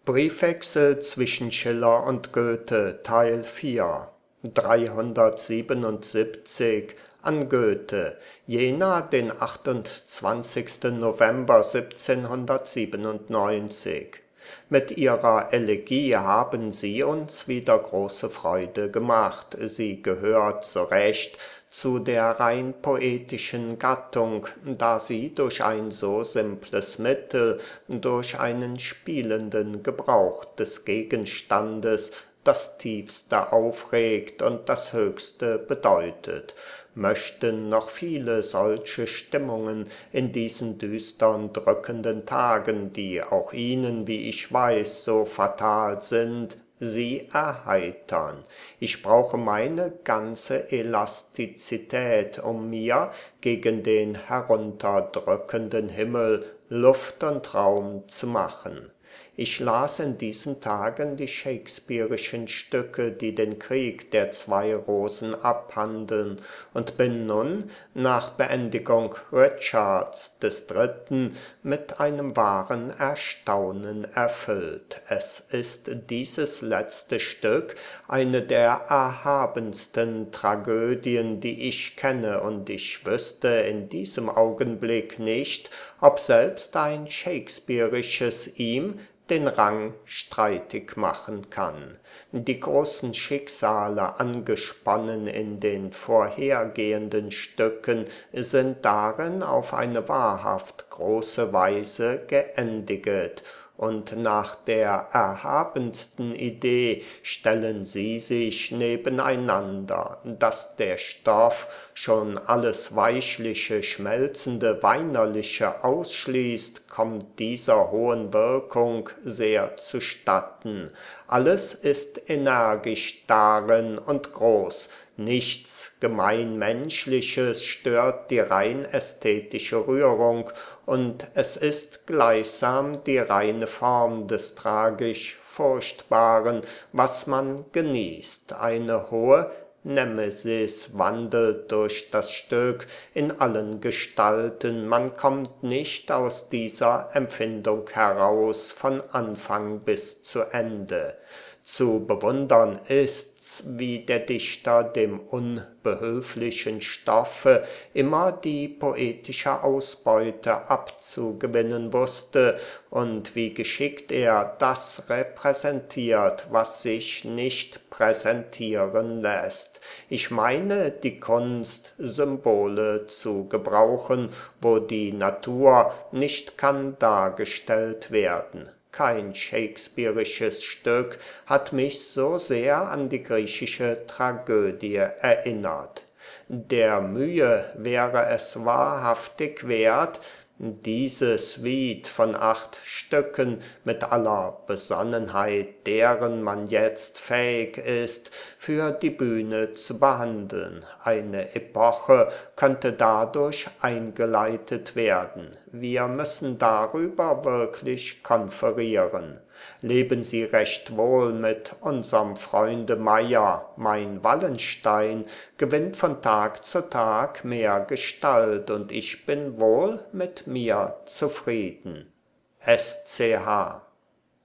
Briefwechsel zwischen Schiller und Goethe Teil 4 377 an Goethe, Jena, den 28. November 1797. Mit Ihrer Elegie haben Sie uns wieder große Freude gemacht. Sie gehört zu Recht zu der rein poetischen Gattung, da sie durch ein so simples Mittel, durch einen spielenden Gebrauch des Gegenstandes das Tiefste aufregt und das Höchste bedeutet. Möchten noch viele solche Stimmungen in diesen düstern, drückenden Tagen, die auch Ihnen, wie ich weiß, so fatal sind, Sie erheitern. Ich brauche meine ganze Elastizität, um mir gegen den herunterdrückenden Himmel Luft und Raum zu machen. Ich las in diesen Tagen die shakespearischen Stücke, die den Krieg der zwei Rosen abhandeln, und bin nun, nach Beendigung Richards des Dritten, mit einem wahren Erstaunen erfüllt. Es ist dieses letzte Stück eine der erhabensten Tragödien, die ich kenne, und ich wüsste in diesem Augenblick nicht, ob selbst ein shakespearisches ihm den Rang streitig machen kann. Die großen Schicksale, angesponnen in den vorhergehenden Stücken, sind darin auf eine wahrhaft große Weise geendiget, und nach der erhabensten Idee stellen sie sich nebeneinander. Dass der Stoff schon alles Weichliche, Schmelzende, Weinerliche ausschließt, kommt dieser hohen Wirkung sehr zustatten. Alles ist energisch darin und groß. Nichts Gemeinmenschliches stört die rein ästhetische Rührung, und es ist gleichsam die reine Form des tragisch Furchtbaren, was man genießt. Eine hohe Nemesis wandelt durch das Stück in allen Gestalten. Man kommt nicht aus dieser Empfindung heraus von Anfang bis zu Ende. Zu bewundern ist's, wie der Dichter dem unbehülflichen Stoffe immer die poetische Ausbeute abzugewinnen wusste und wie geschickt er das repräsentiert, was sich nicht präsentieren lässt. Ich meine die Kunst, Symbole zu gebrauchen, wo die Natur nicht kann dargestellt werden. Kein shakespearisches Stück hat mich so sehr an die griechische Tragödie erinnert. Der Mühe wäre es wahrhaftig wert, diese Suite von 8 Stücken mit aller Besonnenheit, deren man jetzt fähig ist, für die Bühne zu behandeln. Eine Epoche könnte dadurch eingeleitet werden. Wir müssen darüber wirklich konferieren. Leben Sie recht wohl mit unserem Freunde Meyer. Mein Wallenstein gewinnt von Tag zu Tag mehr Gestalt, und ich bin wohl mit mir zufrieden. SCH